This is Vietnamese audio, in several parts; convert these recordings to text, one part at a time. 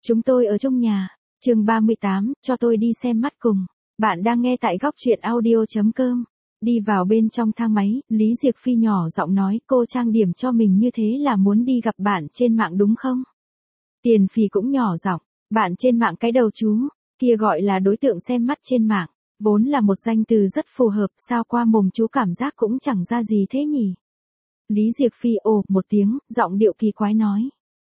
Chúng tôi ở trong nhà. Chương 38, cho tôi đi xem mắt cùng. Bạn đang nghe tại góc truyện audio.com. Đi vào bên trong thang máy, Lý Diệc Phi nhỏ giọng nói, cô trang điểm cho mình như thế là muốn đi gặp bạn trên mạng đúng không? Tiền Phì cũng nhỏ giọng, bạn trên mạng cái đầu chú, kia gọi là đối tượng xem mắt trên mạng, vốn là một danh từ rất phù hợp, sao qua mồm chú cảm giác cũng chẳng ra gì thế nhỉ? Lý Diệc Phi ồ một tiếng, giọng điệu kỳ quái nói.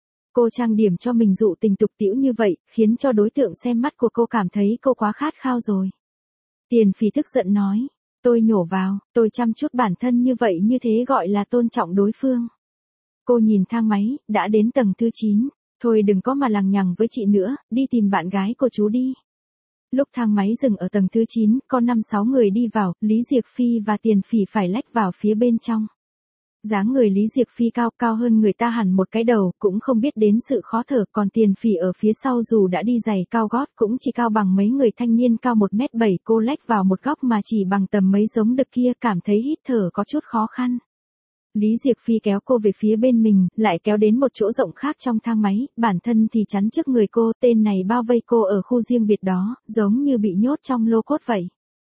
Cô trang điểm cho mình dụ tình tục tĩu như vậy, khiến cho đối tượng xem mắt của cô cảm thấy cô quá khát khao rồi. Tiền Phì tức giận nói, tôi nhổ vào, tôi chăm chút bản thân như vậy như thế gọi là tôn trọng đối phương. Cô nhìn thang máy, đã đến tầng thứ 9, thôi đừng có mà lằng nhằng với chị nữa, đi tìm bạn gái của chú đi. Lúc thang máy dừng ở tầng thứ 9, có 5-6 người đi vào, Lý Diệc Phi và Tiền Phì phải lách vào phía bên trong. Dáng người Lý Diệc Phi cao hơn người ta hẳn một cái đầu, cũng không biết đến sự khó thở, còn Tiền Phì ở phía sau dù đã đi giày cao gót cũng chỉ cao bằng mấy người thanh niên cao 1m7, cô lách vào một góc mà chỉ bằng tầm mấy giống đực kia, cảm thấy hít thở có chút khó khăn. Lý Diệc Phi kéo cô về phía bên mình, lại kéo đến một chỗ rộng khác trong thang máy, bản thân thì chắn trước người cô, tên này bao vây cô ở khu riêng biệt đó, giống như bị nhốt trong lô cốt vậy.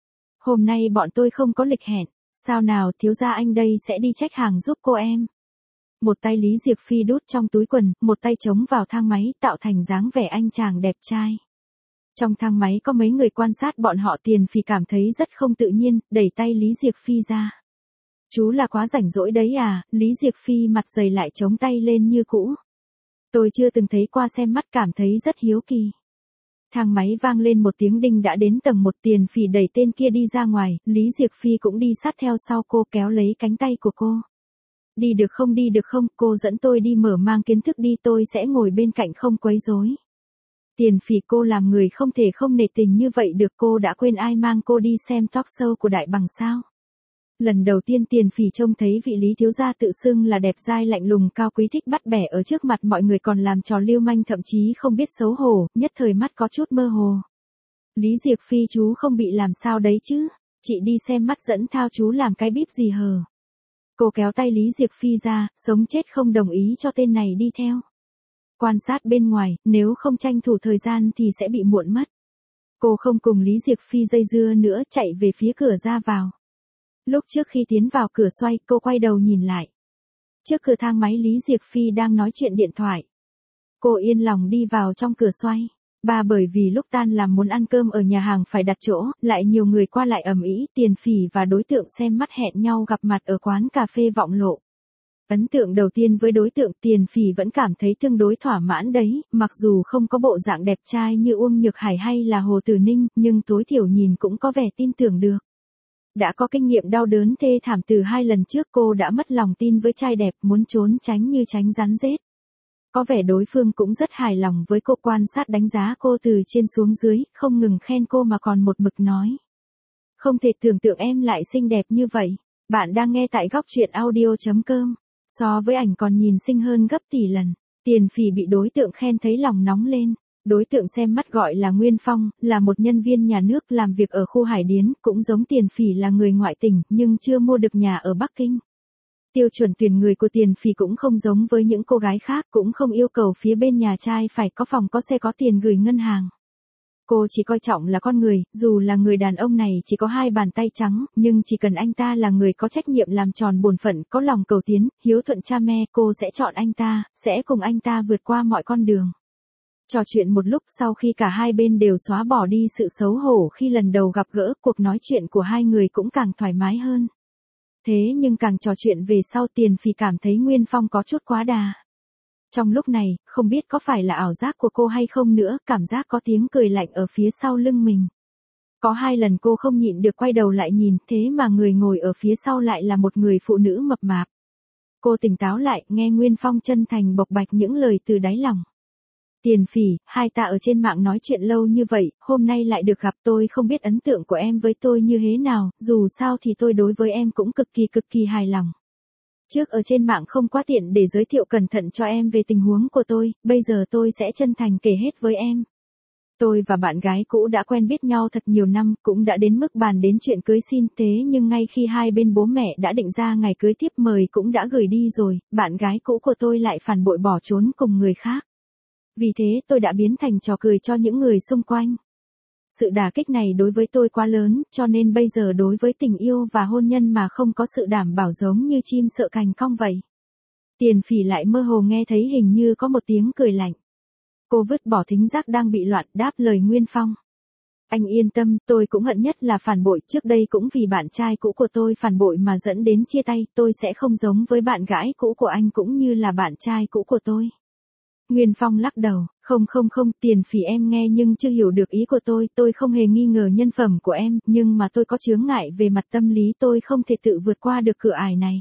Hôm nay bọn tôi không có lịch hẹn. Sao nào thiếu gia anh đây sẽ đi trách hàng giúp cô em. Một tay Lý Diệc Phi đút trong túi quần, một tay chống vào thang máy tạo thành dáng vẻ anh chàng đẹp trai. Trong thang máy có mấy người quan sát bọn họ, Tiền Phì cảm thấy rất không tự nhiên, đẩy tay Lý Diệc Phi ra. Chú là quá rảnh rỗi đấy à, Lý Diệc Phi mặt dày lại chống tay lên như cũ. Tôi chưa từng thấy qua xem mắt cảm thấy rất hiếu kỳ. Thang máy vang lên một tiếng đinh đã đến tầng 1, Tiền Phì đẩy tên kia đi ra ngoài, Lý Diệc Phi cũng đi sát theo sau cô kéo lấy cánh tay của cô. Đi được không, cô dẫn tôi đi mở mang kiến thức đi, tôi sẽ ngồi bên cạnh không quấy rối. Tiền Phì, cô làm người không thể không nể tình như vậy được, cô đã quên ai mang cô đi xem talk show của Đại Bằng sao? Lần đầu tiên Tiền Phì trông thấy vị Lý thiếu gia tự xưng là đẹp dai lạnh lùng cao quý thích bắt bẻ ở trước mặt mọi người còn làm trò lưu manh thậm chí không biết xấu hổ, nhất thời mắt có chút mơ hồ. Lý Diệc Phi, chú không bị làm sao đấy chứ, chị đi xem mắt dẫn thao chú làm cái bíp gì hờ. Cô kéo tay Lý Diệc Phi ra, sống chết không đồng ý cho tên này đi theo. Quan sát bên ngoài, nếu không tranh thủ thời gian thì sẽ bị muộn mất. Cô không cùng Lý Diệc Phi dây dưa nữa, chạy về phía cửa ra vào. Lúc trước khi tiến vào cửa xoay, cô quay đầu nhìn lại. Trước cửa thang máy Lý Diệc Phi đang nói chuyện điện thoại. Cô yên lòng đi vào trong cửa xoay. Bởi vì lúc tan làm muốn ăn cơm ở nhà hàng phải đặt chỗ, lại nhiều người qua lại ầm ĩ, Tiền Phì và đối tượng xem mắt hẹn nhau gặp mặt ở quán cà phê Vọng Lộ. Ấn tượng đầu tiên với đối tượng, Tiền Phì vẫn cảm thấy tương đối thỏa mãn đấy, mặc dù không có bộ dạng đẹp trai như Uông Nhược Hải hay là Hồ Tử Ninh, nhưng tối thiểu nhìn cũng có vẻ tin tưởng được. Đã có kinh nghiệm đau đớn thê thảm từ 2 lần trước, cô đã mất lòng tin với trai đẹp, muốn trốn tránh như tránh rắn rết. Có vẻ đối phương cũng rất hài lòng với cô, quan sát đánh giá cô từ trên xuống dưới, không ngừng khen cô mà còn một mực nói. Không thể tưởng tượng em lại xinh đẹp như vậy. Bạn đang nghe tại góc truyện audio.com. So với ảnh còn nhìn xinh hơn gấp tỷ lần. Tiền Phì bị đối tượng khen thấy lòng nóng lên. Đối tượng xem mắt gọi là Nguyên Phong, là một nhân viên nhà nước làm việc ở khu Hải Điến, cũng giống Tiền Phì là người ngoại tỉnh, nhưng chưa mua được nhà ở Bắc Kinh. Tiêu chuẩn tuyển người của Tiền Phì cũng không giống với những cô gái khác, cũng không yêu cầu phía bên nhà trai phải có phòng có xe có tiền gửi ngân hàng. Cô chỉ coi trọng là con người, dù là người đàn ông này chỉ có 2 bàn tay trắng, nhưng chỉ cần anh ta là người có trách nhiệm làm tròn bổn phận, có lòng cầu tiến, hiếu thuận cha mẹ, cô sẽ chọn anh ta, sẽ cùng anh ta vượt qua mọi con đường. Trò chuyện một lúc sau khi cả hai bên đều xóa bỏ đi sự xấu hổ khi lần đầu gặp gỡ, cuộc nói chuyện của hai người cũng càng thoải mái hơn. Thế nhưng càng trò chuyện về sau, Tiền Phì cảm thấy Nguyên Phong có chút quá đà. Trong lúc này, không biết có phải là ảo giác của cô hay không nữa, cảm giác có tiếng cười lạnh ở phía sau lưng mình. Có 2 lần cô không nhịn được quay đầu lại nhìn, thế mà người ngồi ở phía sau lại là một người phụ nữ mập mạp. Cô tỉnh táo lại, nghe Nguyên Phong chân thành bộc bạch những lời từ đáy lòng. Tiền Phì, hai ta ở trên mạng nói chuyện lâu như vậy, hôm nay lại được gặp, tôi không biết ấn tượng của em với tôi như thế nào, dù sao thì tôi đối với em cũng cực kỳ hài lòng. Trước ở trên mạng không quá tiện để giới thiệu cẩn thận cho em về tình huống của tôi, bây giờ tôi sẽ chân thành kể hết với em. Tôi và bạn gái cũ đã quen biết nhau thật nhiều năm, cũng đã đến mức bàn đến chuyện cưới xin, thế nhưng ngay khi hai bên bố mẹ đã định ra ngày cưới, tiếp mời cũng đã gửi đi rồi, bạn gái cũ của tôi lại phản bội bỏ trốn cùng người khác. Vì thế tôi đã biến thành trò cười cho những người xung quanh. Sự đả kích này đối với tôi quá lớn, cho nên bây giờ đối với tình yêu và hôn nhân mà không có sự đảm bảo giống như chim sợ cành cong vậy. Tiền Phỉ lại mơ hồ nghe thấy hình như có một tiếng cười lạnh. Cô vứt bỏ thính giác đang bị loạn, đáp lời Nguyên Phong. Anh yên tâm, tôi cũng hận nhất là phản bội, trước đây cũng vì bạn trai cũ của tôi phản bội mà dẫn đến chia tay, tôi sẽ không giống với bạn gái cũ của anh cũng như là bạn trai cũ của tôi. Nguyên Phong lắc đầu, không, Tiền Phỉ em nghe nhưng chưa hiểu được ý của tôi không hề nghi ngờ nhân phẩm của em, nhưng mà tôi có chướng ngại về mặt tâm lý, tôi không thể tự vượt qua được cửa ải này.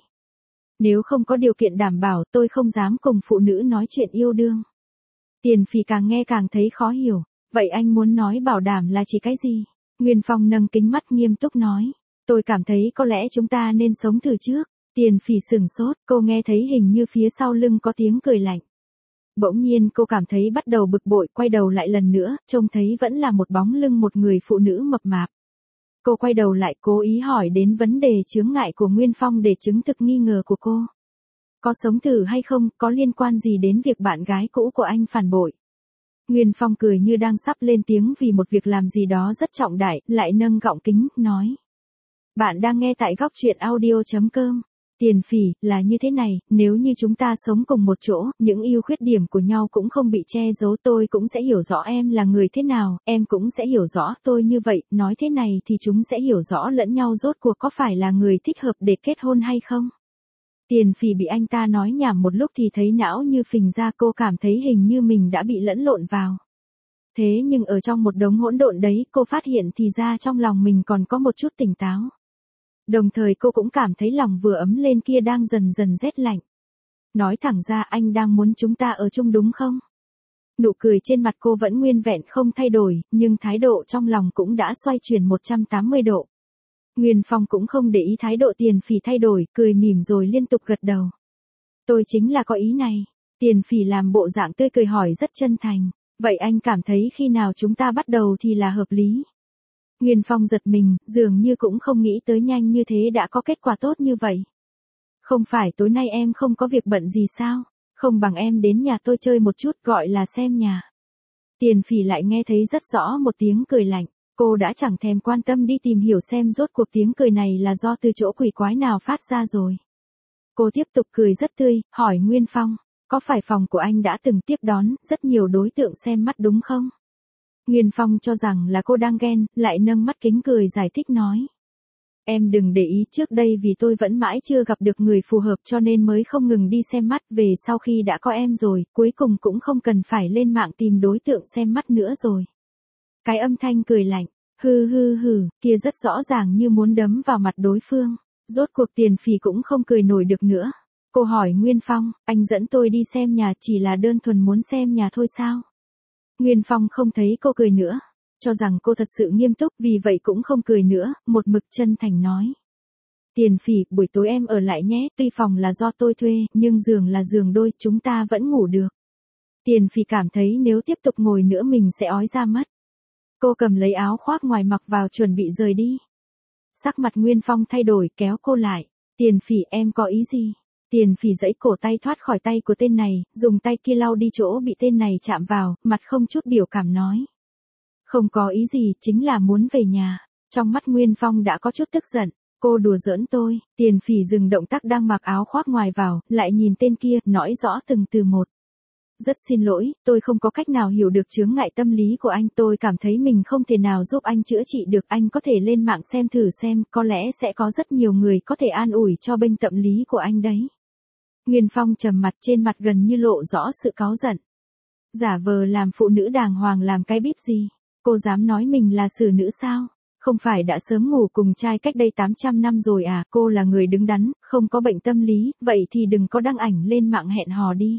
Nếu không có điều kiện đảm bảo, tôi không dám cùng phụ nữ nói chuyện yêu đương. Tiền Phỉ càng nghe càng thấy khó hiểu, vậy anh muốn nói bảo đảm là chỉ cái gì? Nguyên Phong nâng kính mắt nghiêm túc nói, tôi cảm thấy có lẽ chúng ta nên sống thử trước. Tiền Phỉ sửng sốt, cô nghe thấy hình như phía sau lưng có tiếng cười lạnh. Bỗng nhiên cô cảm thấy bắt đầu bực bội, quay đầu lại lần nữa, trông thấy vẫn là một bóng lưng một người phụ nữ mập mạp. Cô quay đầu lại cố ý hỏi đến vấn đề chướng ngại của Nguyên Phong để chứng thực nghi ngờ của cô. Có sống thử hay không, có liên quan gì đến việc bạn gái cũ của anh phản bội? Nguyên Phong cười như đang sắp lên tiếng vì một việc làm gì đó rất trọng đại, lại nâng gọng kính, nói. Bạn đang nghe tại góc truyện audio.com. Tiền Phỉ, là như thế này, nếu như chúng ta sống cùng một chỗ, những ưu khuyết điểm của nhau cũng không bị che giấu, tôi cũng sẽ hiểu rõ em là người thế nào, em cũng sẽ hiểu rõ tôi như vậy, nói thế này thì chúng sẽ hiểu rõ lẫn nhau rốt cuộc có phải là người thích hợp để kết hôn hay không. Tiền Phỉ bị anh ta nói nhảm một lúc thì thấy não như phình ra, cô cảm thấy hình như mình đã bị lẫn lộn vào. Thế nhưng ở trong một đống hỗn độn đấy, cô phát hiện thì ra trong lòng mình còn có một chút tỉnh táo. Đồng thời cô cũng cảm thấy lòng vừa ấm lên kia đang dần dần rét lạnh. Nói thẳng ra, anh đang muốn chúng ta ở chung đúng không? Nụ cười trên mặt cô vẫn nguyên vẹn không thay đổi, nhưng thái độ trong lòng cũng đã xoay chuyển 180 độ. Nguyên Phong cũng không để ý thái độ Tiền Phỉ thay đổi, cười mỉm rồi liên tục gật đầu. Tôi chính là có ý này. Tiền Phỉ làm bộ dạng tươi cười hỏi rất chân thành. Vậy anh cảm thấy khi nào chúng ta bắt đầu thì là hợp lý? Nguyên Phong giật mình, dường như cũng không nghĩ tới nhanh như thế đã có kết quả tốt như vậy. Không phải tối nay em không có việc bận gì sao? Không bằng em đến nhà tôi chơi một chút, gọi là xem nhà. Tiền Phỉ lại nghe thấy rất rõ một tiếng cười lạnh. Cô đã chẳng thèm quan tâm đi tìm hiểu xem rốt cuộc tiếng cười này là do từ chỗ quỷ quái nào phát ra rồi. Cô tiếp tục cười rất tươi, hỏi Nguyên Phong, có phải phòng của anh đã từng tiếp đón rất nhiều đối tượng xem mắt đúng không? Nguyên Phong cho rằng là cô đang ghen, lại nâng mắt kính cười giải thích nói. Em đừng để ý, trước đây vì tôi vẫn mãi chưa gặp được người phù hợp cho nên mới không ngừng đi xem mắt, về sau khi đã có em rồi, cuối cùng cũng không cần phải lên mạng tìm đối tượng xem mắt nữa rồi. Cái âm thanh cười lạnh, hừ, kia rất rõ ràng như muốn đấm vào mặt đối phương. Rốt cuộc Tiền Phỉ cũng không cười nổi được nữa. Cô hỏi Nguyên Phong, anh dẫn tôi đi xem nhà chỉ là đơn thuần muốn xem nhà thôi sao? Nguyên Phong không thấy cô cười nữa, cho rằng cô thật sự nghiêm túc, vì vậy cũng không cười nữa, một mực chân thành nói. Tiền Phỉ, buổi tối em ở lại nhé, tuy phòng là do tôi thuê, nhưng giường là giường đôi, chúng ta vẫn ngủ được. Tiền Phỉ cảm thấy nếu tiếp tục ngồi nữa mình sẽ ói ra mất. Cô cầm lấy áo khoác ngoài mặc vào chuẩn bị rời đi. Sắc mặt Nguyên Phong thay đổi, kéo cô lại. Tiền Phỉ, em có ý gì? Tiền Phỉ giãy cổ tay thoát khỏi tay của tên này, dùng tay kia lau đi chỗ bị tên này chạm vào, mặt không chút biểu cảm nói. Không có ý gì, chính là muốn về nhà. Trong mắt Nguyên Phong đã có chút tức giận. Cô đùa giỡn tôi. Tiền Phỉ dừng động tác đang mặc áo khoác ngoài vào, lại nhìn tên kia, nói rõ từng từ một. Rất xin lỗi, tôi không có cách nào hiểu được chướng ngại tâm lý của anh, tôi cảm thấy mình không thể nào giúp anh chữa trị được, anh có thể lên mạng xem thử xem, có lẽ sẽ có rất nhiều người có thể an ủi cho bên tâm lý của anh đấy. Nguyên Phong trầm mặt, trên mặt gần như lộ rõ sự cáu giận. Giả vờ làm phụ nữ đàng hoàng làm cái bíp gì? Cô dám nói mình là xử nữ sao? Không phải đã sớm ngủ cùng trai cách đây 800 năm rồi à? Cô là người đứng đắn, không có bệnh tâm lý, vậy thì đừng có đăng ảnh lên mạng hẹn hò đi.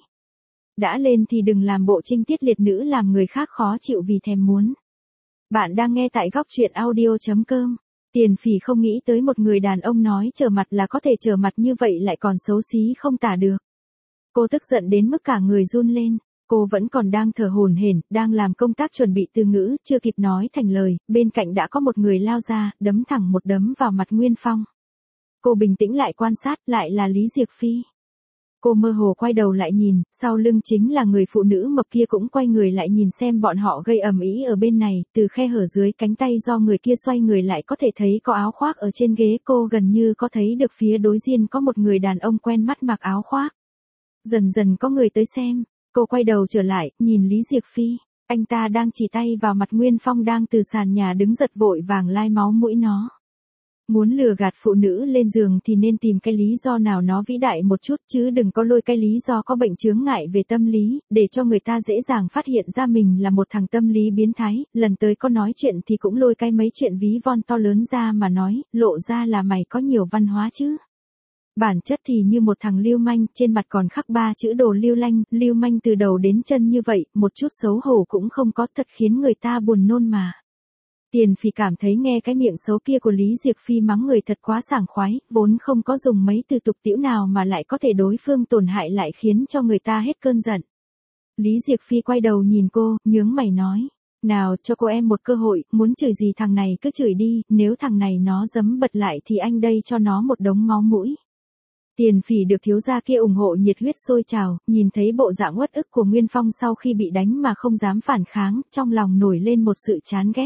Đã lên thì đừng làm bộ trinh tiết liệt nữ làm người khác khó chịu vì thèm muốn. Bạn đang nghe tại góc truyện audio.com. Tiền Phỉ không nghĩ tới một người đàn ông nói trở mặt là có thể trở mặt như vậy lại còn xấu xí không tả được. Cô tức giận đến mức cả người run lên. Cô vẫn còn đang thở hổn hển, đang làm công tác chuẩn bị từ ngữ, chưa kịp nói thành lời, bên cạnh đã có một người lao ra, đấm thẳng một đấm vào mặt Nguyên Phong. Cô bình tĩnh lại quan sát, lại là Lý Diệc Phi. Cô mơ hồ quay đầu lại nhìn, sau lưng chính là người phụ nữ mập kia cũng quay người lại nhìn xem bọn họ gây ầm ĩ ở bên này, từ khe hở dưới cánh tay do người kia xoay người lại có thể thấy có áo khoác ở trên ghế, cô gần như có thấy được phía đối diện có một người đàn ông quen mắt mặc áo khoác. Dần dần có người tới xem, cô quay đầu trở lại, nhìn Lý Diệc Phi, anh ta đang chỉ tay vào mặt Nguyên Phong đang từ sàn nhà đứng giật vội vàng lai máu mũi nó. Muốn lừa gạt phụ nữ lên giường thì nên tìm cái lý do nào nó vĩ đại một chút chứ đừng có lôi cái lý do có bệnh chướng ngại về tâm lý, để cho người ta dễ dàng phát hiện ra mình là một thằng tâm lý biến thái, lần tới có nói chuyện thì cũng lôi cái mấy chuyện ví von to lớn ra mà nói, lộ ra là mày có nhiều văn hóa chứ. Bản chất thì như một thằng lưu manh, trên mặt còn khắc 3 chữ đồ lưu manh từ đầu đến chân như vậy, một chút xấu hổ cũng không có, thật khiến người ta buồn nôn mà. Tiền Phỉ cảm thấy nghe cái miệng xấu kia của Lý Diệc Phi mắng người thật quá sảng khoái, vốn không có dùng mấy từ tục tĩu nào mà lại có thể đối phương tổn hại lại khiến cho người ta hết cơn giận. Lý Diệc Phi quay đầu nhìn cô, nhướng mày nói, nào cho cô em một cơ hội, muốn chửi gì thằng này cứ chửi đi, nếu thằng này nó giấm bật lại thì anh đây cho nó một đống máu mũi. Tiền Phỉ được thiếu gia kia ủng hộ nhiệt huyết sôi trào, nhìn thấy bộ dạng uất ức của Nguyên Phong sau khi bị đánh mà không dám phản kháng, trong lòng nổi lên một sự chán ghét.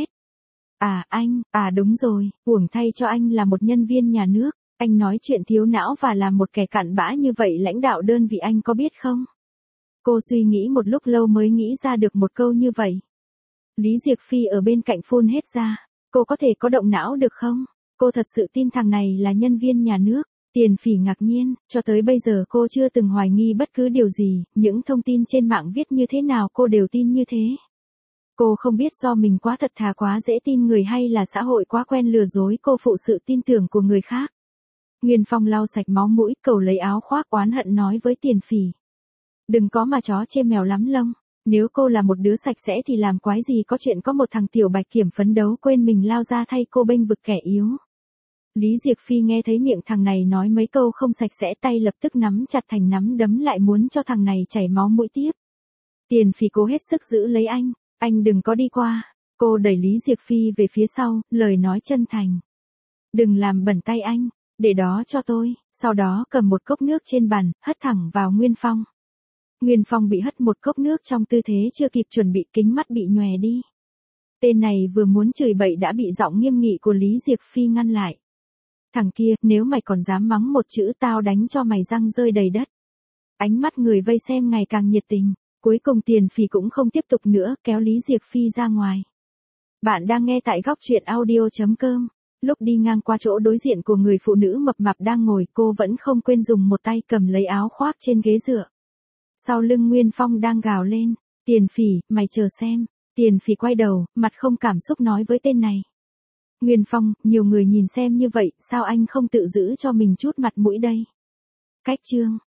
Đúng rồi, uổng thay cho anh là một nhân viên nhà nước, anh nói chuyện thiếu não và là một kẻ cặn bã như vậy lãnh đạo đơn vị anh có biết không? Cô suy nghĩ một lúc lâu mới nghĩ ra được một câu như vậy. Lý Diệc Phi ở bên cạnh phun hết ra, cô có thể có động não được không? Cô thật sự tin thằng này là nhân viên nhà nước. Tiền Phỉ ngạc nhiên, cho tới bây giờ cô chưa từng hoài nghi bất cứ điều gì, những thông tin trên mạng viết như thế nào cô đều tin như thế. Cô không biết do mình quá thật thà quá dễ tin người hay là xã hội quá quen lừa dối cô phụ sự tin tưởng của người khác. Nguyên Phong lau sạch máu mũi, cầu lấy áo khoác oán hận nói với Tiền Phỉ. Đừng có mà chó chê mèo lắm lông, nếu cô là một đứa sạch sẽ thì làm quái gì có chuyện có một thằng tiểu bạch kiểm phấn đấu quên mình lao ra thay cô bênh vực kẻ yếu. Lý Diệc Phi nghe thấy miệng thằng này nói mấy câu không sạch sẽ tay lập tức nắm chặt thành nắm đấm lại muốn cho thằng này chảy máu mũi tiếp. Tiền Phỉ cố hết sức giữ lấy anh đừng có đi qua. Cô đẩy Lý Diệc Phi về phía sau, lời nói chân thành. Đừng làm bẩn tay anh, để đó cho tôi, sau đó cầm một cốc nước trên bàn, hất thẳng vào Nguyên Phong. Nguyên Phong bị hất một cốc nước trong tư thế chưa kịp chuẩn bị, kính mắt bị nhòe đi. Tên này vừa muốn chửi bậy đã bị giọng nghiêm nghị của Lý Diệc Phi ngăn lại. Thằng kia, nếu mày còn dám mắng một chữ tao đánh cho mày răng rơi đầy đất. Ánh mắt người vây xem ngày càng nhiệt tình, cuối cùng Tiền Phỉ cũng không tiếp tục nữa, kéo Lý Diệc Phi ra ngoài. Bạn đang nghe tại góc truyện audio.com. Lúc đi ngang qua chỗ đối diện của người phụ nữ mập mạp đang ngồi, cô vẫn không quên dùng một tay cầm lấy áo khoác trên ghế dựa. Sau lưng Nguyên Phong đang gào lên, Tiền Phỉ, mày chờ xem. Tiền Phỉ quay đầu, mặt không cảm xúc nói với tên này. Nguyên Phong, nhiều người nhìn xem như vậy, sao anh không tự giữ cho mình chút mặt mũi đây? Cách chương.